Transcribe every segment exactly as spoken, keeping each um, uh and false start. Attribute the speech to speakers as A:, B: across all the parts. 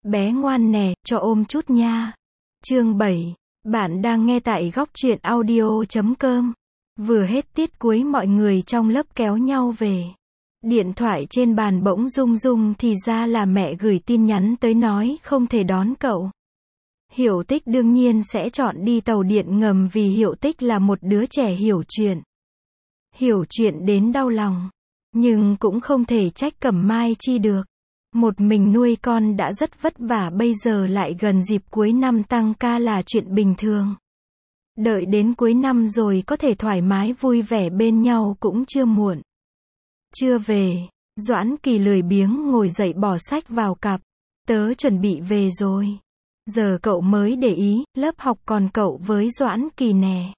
A: Bé ngoan nè, cho ôm chút nha. Chương bảy. Bạn đang nghe tại góc truyện audio chấm com. Vừa hết tiết cuối mọi người trong lớp kéo nhau về. Điện thoại trên bàn bỗng rung rung thì ra là mẹ gửi tin nhắn tới nói không thể đón cậu. Hiểu Tích đương nhiên sẽ chọn đi tàu điện ngầm vì Hiểu Tích là một đứa trẻ hiểu chuyện. Hiểu chuyện đến đau lòng. Nhưng cũng không thể trách Cẩm Mai Chi được. Một mình nuôi con đã rất vất vả, bây giờ lại gần dịp cuối năm tăng ca là chuyện bình thường. Đợi đến cuối năm rồi có thể thoải mái vui vẻ bên nhau cũng chưa muộn. Chưa về, Doãn Kỳ lười biếng ngồi dậy bỏ sách vào cặp. Tớ chuẩn bị về rồi. Giờ cậu mới để ý, lớp học còn cậu với Doãn Kỳ nè.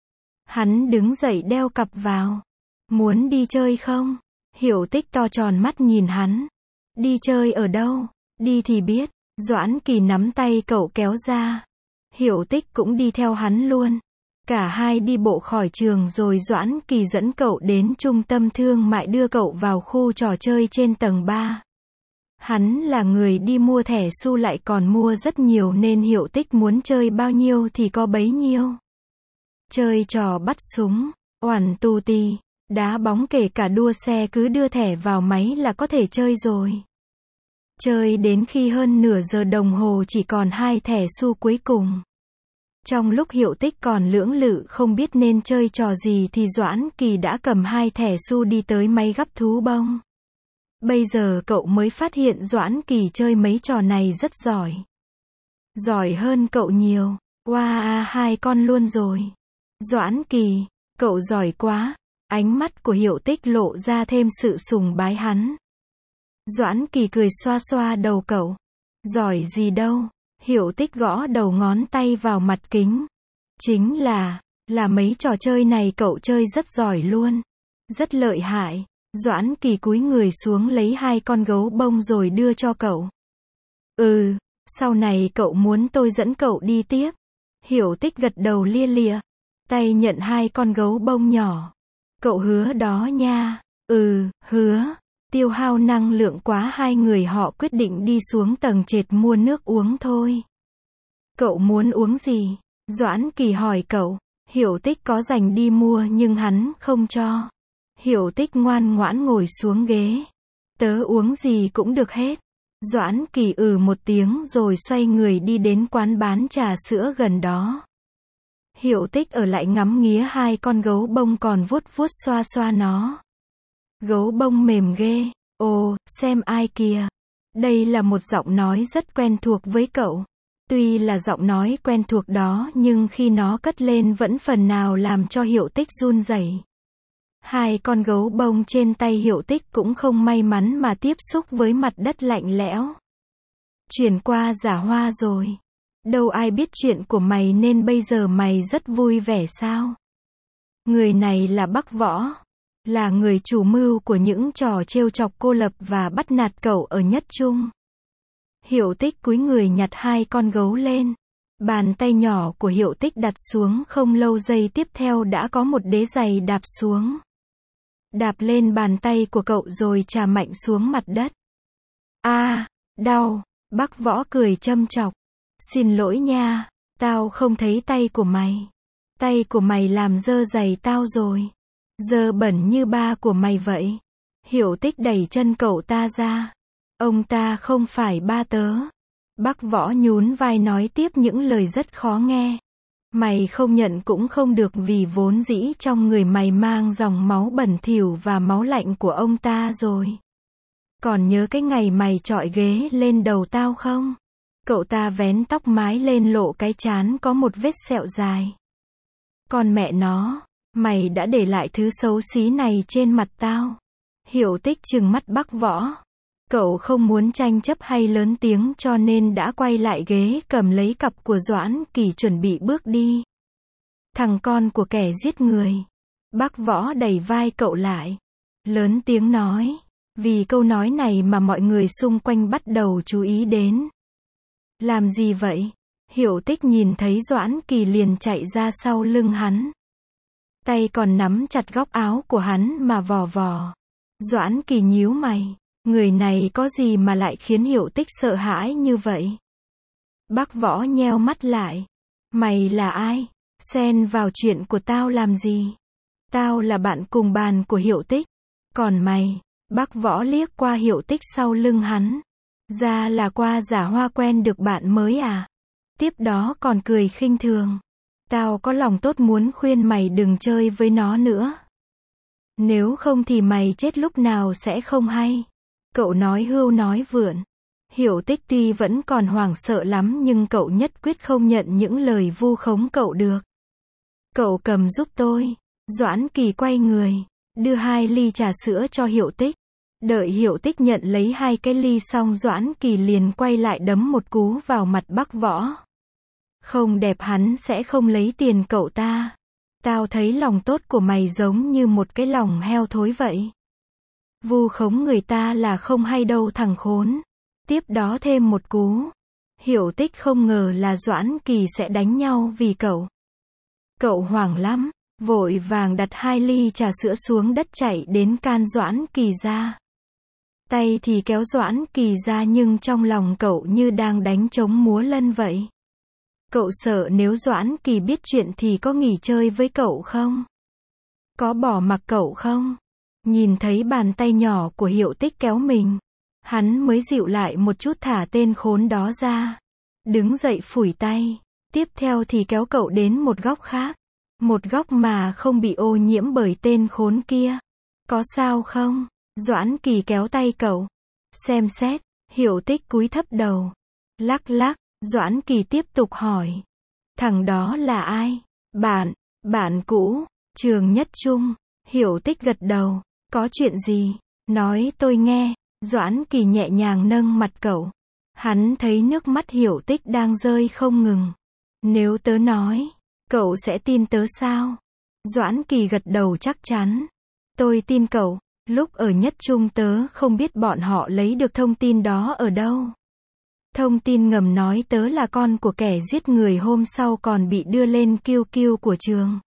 A: Hắn đứng dậy đeo cặp vào. Muốn đi chơi không? Hiểu Tích to tròn mắt nhìn hắn. Đi chơi ở đâu? Đi thì biết. Doãn Kỳ nắm tay cậu kéo ra. Hiểu Tích cũng đi theo hắn luôn. Cả hai đi bộ khỏi trường rồi Doãn Kỳ dẫn cậu đến trung tâm thương mại đưa cậu vào khu trò chơi trên tầng ba. Hắn là người đi mua thẻ xu lại còn mua rất nhiều nên Hiểu Tích muốn chơi bao nhiêu thì có bấy nhiêu. Chơi trò bắt súng, oẳn tù tì, đá bóng kể cả đua xe cứ đưa thẻ vào máy là có thể chơi rồi. Chơi đến khi hơn nửa giờ đồng hồ chỉ còn hai thẻ xu cuối cùng. Trong lúc Hiểu Tích còn lưỡng lự không biết nên chơi trò gì thì Doãn Kỳ đã cầm hai thẻ xu đi tới máy gắp thú bông. Bây giờ cậu mới phát hiện Doãn Kỳ chơi mấy trò này rất giỏi. Giỏi hơn cậu nhiều. Wow, à, hai con luôn rồi. Doãn Kỳ, cậu giỏi quá. Ánh mắt của Hiểu Tích lộ ra thêm sự sùng bái hắn. Doãn Kỳ cười xoa xoa đầu cậu. Giỏi gì đâu. Hiểu Tích gõ đầu ngón tay vào mặt kính. Chính là, là mấy trò chơi này cậu chơi rất giỏi luôn. Rất lợi hại. Doãn Kỳ cúi người xuống lấy hai con gấu bông rồi đưa cho cậu. Ừ, sau này cậu muốn tôi dẫn cậu đi tiếp. Hiểu Tích gật đầu lia lịa. Tay nhận hai con gấu bông nhỏ. Cậu hứa đó nha. Ừ, hứa. Tiêu hao năng lượng quá, hai người họ quyết định đi xuống tầng trệt mua nước uống thôi. Cậu muốn uống gì? Doãn Kỳ hỏi cậu. Hiểu Tích có rảnh đi mua nhưng hắn không cho. Hiểu Tích ngoan ngoãn ngồi xuống ghế. Tớ uống gì cũng được hết. Doãn Kỳ ừ một tiếng rồi xoay người đi đến quán bán trà sữa gần đó. Hiểu Tích ở lại ngắm nghía hai con gấu bông còn vuốt vuốt xoa xoa nó. Gấu bông mềm ghê. Ồ, xem ai kìa. Đây là một giọng nói rất quen thuộc với cậu. Tuy là giọng nói quen thuộc đó nhưng khi nó cất lên vẫn phần nào làm cho Hiểu Tích run rẩy. Hai con gấu bông trên tay Hiểu Tích cũng không may mắn mà tiếp xúc với mặt đất lạnh lẽo. Chuyển qua Giả Hoa rồi. Đâu ai biết chuyện của mày nên bây giờ mày rất vui vẻ sao? Người này là Bắc Võ. Là người chủ mưu của những trò trêu chọc cô lập và bắt nạt cậu ở Nhất Trung. Hiểu Tích cúi người nhặt hai con gấu lên. Bàn tay nhỏ của Hiểu Tích đặt xuống, không lâu giây tiếp theo đã có một đế giày đạp xuống. Đạp lên bàn tay của cậu rồi chà mạnh xuống mặt đất. A, à, đau. Bắc Võ cười châm chọc. Xin lỗi nha, tao không thấy tay của mày. Tay của mày làm dơ giày tao rồi. Dơ bẩn như ba của mày vậy. Hiểu Tích đẩy chân cậu ta ra. Ông ta không phải ba tớ. Bắc Võ nhún vai nói tiếp những lời rất khó nghe. Mày không nhận cũng không được vì vốn dĩ trong người mày mang dòng máu bẩn thỉu và máu lạnh của ông ta rồi. Còn nhớ cái ngày mày chọi ghế lên đầu tao không? Cậu ta vén tóc mái lên lộ cái trán có một vết sẹo dài. Còn mẹ nó, mày đã để lại thứ xấu xí này trên mặt tao. Hiểu Tích trừng mắt Bắc Võ. Cậu không muốn tranh chấp hay lớn tiếng cho nên đã quay lại ghế cầm lấy cặp của Doãn Kỳ chuẩn bị bước đi. Thằng con của kẻ giết người. Bắc Võ đẩy vai cậu lại. Lớn tiếng nói. Vì câu nói này mà mọi người xung quanh bắt đầu chú ý đến. Làm gì vậy? Hiểu Tích nhìn thấy Doãn Kỳ liền chạy ra sau lưng hắn. Tay còn nắm chặt góc áo của hắn mà vò vò. Doãn Kỳ nhíu mày. Người này có gì mà lại khiến Hiểu Tích sợ hãi như vậy? Bác Võ nheo mắt lại. Mày là ai? Xen vào chuyện của tao làm gì? Tao là bạn cùng bàn của Hiểu Tích. Còn mày? Bác Võ liếc qua Hiểu Tích sau lưng hắn. Ra là qua giả hoa quen được bạn mới à? Tiếp đó còn cười khinh thường. Tao có lòng tốt muốn khuyên mày đừng chơi với nó nữa. Nếu không thì mày chết lúc nào sẽ không hay. Cậu nói hưu nói vượn. Hiểu Tích tuy vẫn còn hoảng sợ lắm nhưng cậu nhất quyết không nhận những lời vu khống cậu được. Cậu cầm giúp tôi. Doãn Kỳ quay người, đưa hai ly trà sữa cho Hiểu Tích. Đợi Hiểu Tích nhận lấy hai cái ly xong Doãn Kỳ liền quay lại đấm một cú vào mặt Bác Võ. Không đẹp hắn sẽ không lấy tiền cậu ta. Tao thấy lòng tốt của mày giống như một cái lòng heo thối vậy. Vu khống người ta là không hay đâu thằng khốn. Tiếp đó thêm một cú. Hiểu Tích không ngờ là Doãn Kỳ sẽ đánh nhau vì cậu. Cậu hoảng lắm, vội vàng đặt hai ly trà sữa xuống đất chạy đến can Doãn Kỳ ra. Tay thì kéo Doãn Kỳ ra nhưng trong lòng cậu như đang đánh trống múa lân vậy. Cậu sợ nếu Doãn Kỳ biết chuyện thì có nghỉ chơi với cậu không? Có bỏ mặc cậu không? Nhìn thấy bàn tay nhỏ của Hiểu Tích kéo mình, hắn mới dịu lại một chút thả tên khốn đó ra. Đứng dậy phủi tay. Tiếp theo thì kéo cậu đến một góc khác. Một góc mà không bị ô nhiễm bởi tên khốn kia. Có sao không? Doãn Kỳ kéo tay cậu. Xem xét. Hiểu Tích cúi thấp đầu. Lắc lắc. Doãn Kỳ tiếp tục hỏi. Thằng đó là ai? Bạn. Bạn cũ. Trường Nhất Trung. Hiểu Tích gật đầu. Có chuyện gì? Nói tôi nghe. Doãn Kỳ nhẹ nhàng nâng mặt cậu. Hắn thấy nước mắt Hiểu Tích đang rơi không ngừng. Nếu tớ nói, cậu sẽ tin tớ sao? Doãn Kỳ gật đầu chắc chắn. Tôi tin cậu. Lúc ở Nhất Trung tớ không biết bọn họ lấy được thông tin đó ở đâu. Thông tin ngầm nói tớ là con của kẻ giết người hôm sau còn bị đưa lên kiu kiu của trường.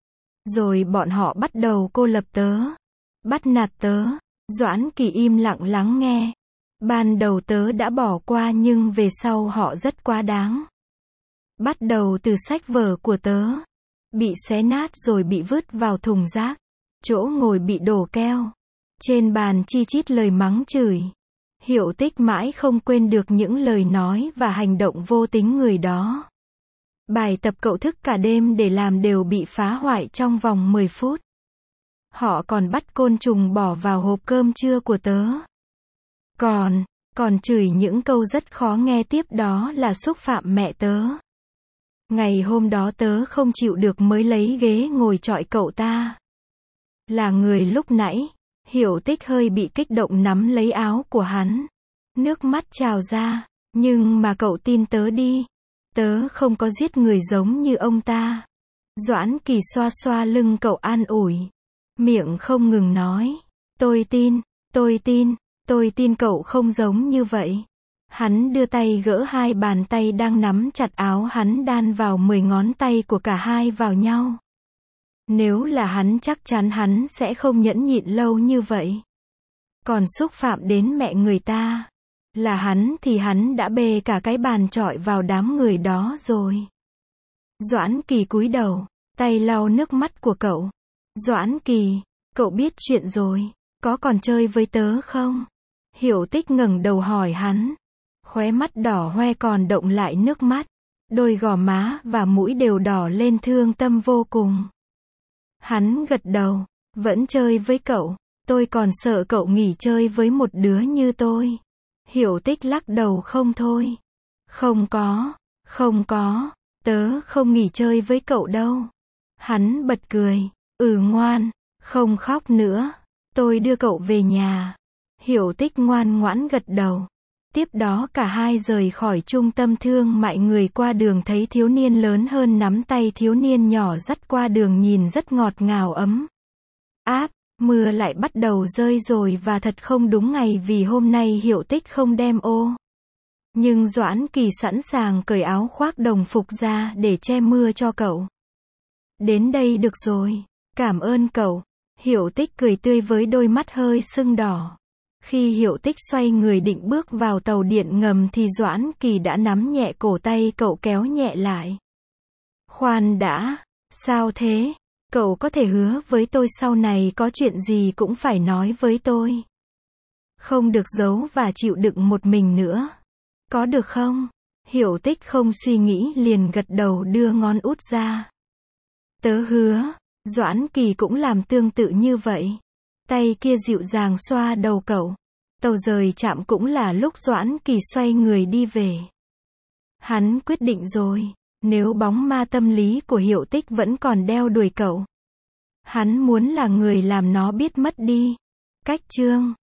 A: Rồi bọn họ bắt đầu cô lập tớ. Bắt nạt tớ. Doãn Kỳ im lặng lắng nghe. Ban đầu tớ đã bỏ qua nhưng về sau họ rất quá đáng. Bắt đầu từ sách vở của tớ. Bị xé nát rồi bị vứt vào thùng rác. Chỗ ngồi bị đổ keo. Trên bàn chi chít lời mắng chửi. Hiểu Tích mãi không quên được những lời nói và hành động vô tính người đó. Bài tập cậu thức cả đêm để làm đều bị phá hoại trong vòng mười phút. Họ còn bắt côn trùng bỏ vào hộp cơm trưa của tớ. Còn, còn chửi những câu rất khó nghe tiếp đó là xúc phạm mẹ tớ. Ngày hôm đó tớ không chịu được mới lấy ghế ngồi chọi cậu ta. Là người lúc nãy. Hiểu Tích hơi bị kích động nắm lấy áo của hắn. Nước mắt trào ra. Nhưng mà cậu tin tớ đi. Tớ không có giết người giống như ông ta. Doãn Kỳ xoa xoa lưng cậu an ủi. Miệng không ngừng nói. Tôi tin, tôi tin, tôi tin cậu không giống như vậy. Hắn đưa tay gỡ hai bàn tay đang nắm chặt áo hắn đan vào mười ngón tay của cả hai vào nhau. Nếu là hắn chắc chắn hắn sẽ không nhẫn nhịn lâu như vậy. Còn xúc phạm đến mẹ người ta. Là hắn thì hắn đã bê cả cái bàn chọi vào đám người đó rồi. Doãn Kỳ cúi đầu, tay lau nước mắt của cậu. Doãn Kỳ, cậu biết chuyện rồi, có còn chơi với tớ không? Hiểu Tích ngẩng đầu hỏi hắn. Khóe mắt đỏ hoe còn động lại nước mắt. Đôi gò má và mũi đều đỏ lên thương tâm vô cùng. Hắn gật đầu. Vẫn chơi với cậu. Tôi còn sợ cậu nghỉ chơi với một đứa như tôi. Hiểu Tích lắc đầu không thôi. Không có, không có, tớ không nghỉ chơi với cậu đâu. Hắn bật cười. Ừ ngoan, không khóc nữa. Tôi đưa cậu về nhà. Hiểu Tích ngoan ngoãn gật đầu. Tiếp đó cả hai rời khỏi trung tâm thương mại. Người qua đường thấy thiếu niên lớn hơn nắm tay thiếu niên nhỏ dắt qua đường nhìn rất ngọt ngào ấm áp. Mưa lại bắt đầu rơi rồi và thật không đúng ngày vì hôm nay Hiểu Tích không đem ô. Nhưng Doãn Kỳ sẵn sàng cởi áo khoác đồng phục ra để che mưa cho cậu. Đến đây được rồi. Cảm ơn cậu. Hiểu Tích cười tươi với đôi mắt hơi sưng đỏ. Khi Hiểu Tích xoay người định bước vào tàu điện ngầm thì Doãn Kỳ đã nắm nhẹ cổ tay cậu kéo nhẹ lại. Khoan đã, sao thế? Cậu có thể hứa với tôi sau này có chuyện gì cũng phải nói với tôi. Không được giấu và chịu đựng một mình nữa. Có được không? Hiểu Tích không suy nghĩ liền gật đầu đưa ngón út ra. Tớ hứa. Doãn Kỳ cũng làm tương tự như vậy. Tay kia dịu dàng xoa đầu cậu. Tàu rời trạm cũng là lúc Doãn Kỳ xoay người đi về. Hắn quyết định rồi, nếu bóng ma tâm lý của Hiểu Tích vẫn còn đeo đuổi cậu, hắn muốn là người làm nó biết mất đi. Cách chương